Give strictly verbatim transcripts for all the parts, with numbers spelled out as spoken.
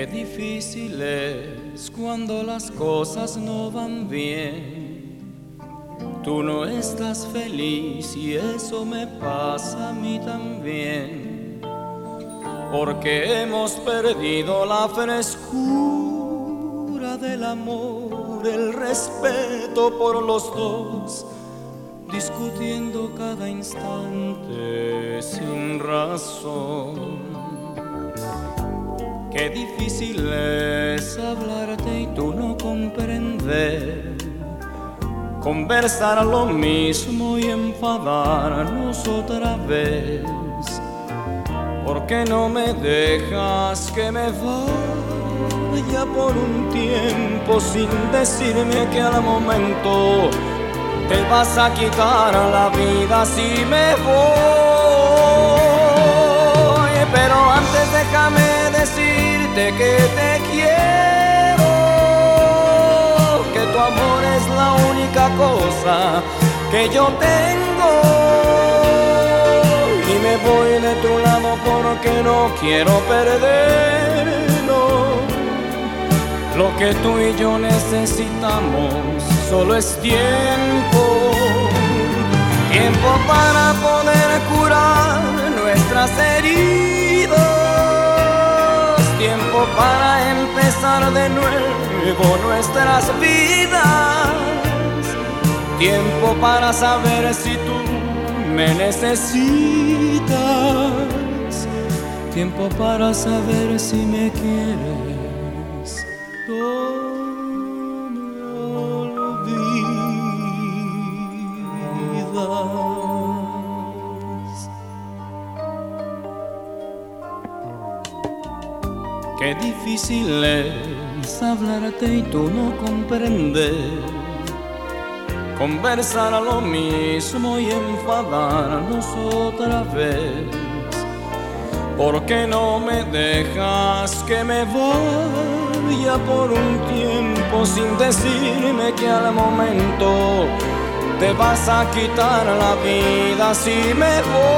Qué difícil es cuando las cosas no van bien. Tú no estás feliz y eso me pasa a mí también. Porque hemos perdido la frescura del amor, el respeto por los dos, discutiendo cada instante sin razón. Qué difícil es hablarte y tú no comprender, conversar lo mismo y enfadarnos otra vez. ¿Por qué no me dejas que me vaya por un tiempo sin decirme que al momento te vas a quitar la vida si me voy? Pero antes déjame decirte que te quiero, que tu amor es la única cosa que yo tengo, y me voy de tu lado porque no quiero perderlo. Lo que tú y yo necesitamos solo es tiempo, tiempo para poder curar nuestras heridas, tiempo para empezar de nuevo nuestras vidas, tiempo para saber si tú me necesitas, tiempo para saber si me quieres. No me olvidas. Qué difícil es hablarte y tú no comprender, conversar a lo mismo y enfadarnos otra vez. ¿Por qué no me dejas que me vaya por un tiempo sin decirme que al momento te vas a quitar la vida si me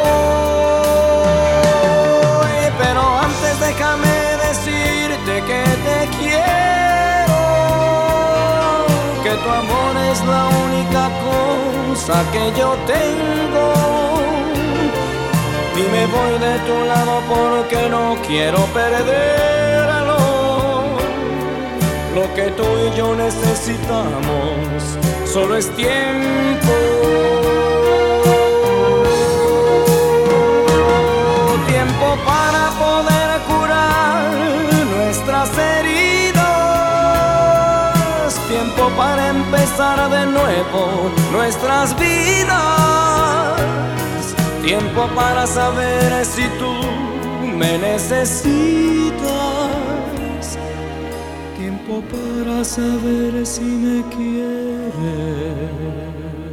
voy? Pero antes déjame decirte que te quiero, que tu amor es la única cosa que yo tengo, y me voy de tu lado porque no quiero perderlo. Lo que tú y yo necesitamos solo es tiempo, tiempo para poder curar nuestras heridas, tiempo para empezar de nuevo nuestras vidas, tiempo para saber si tú me necesitas, tiempo para saber si me quieres.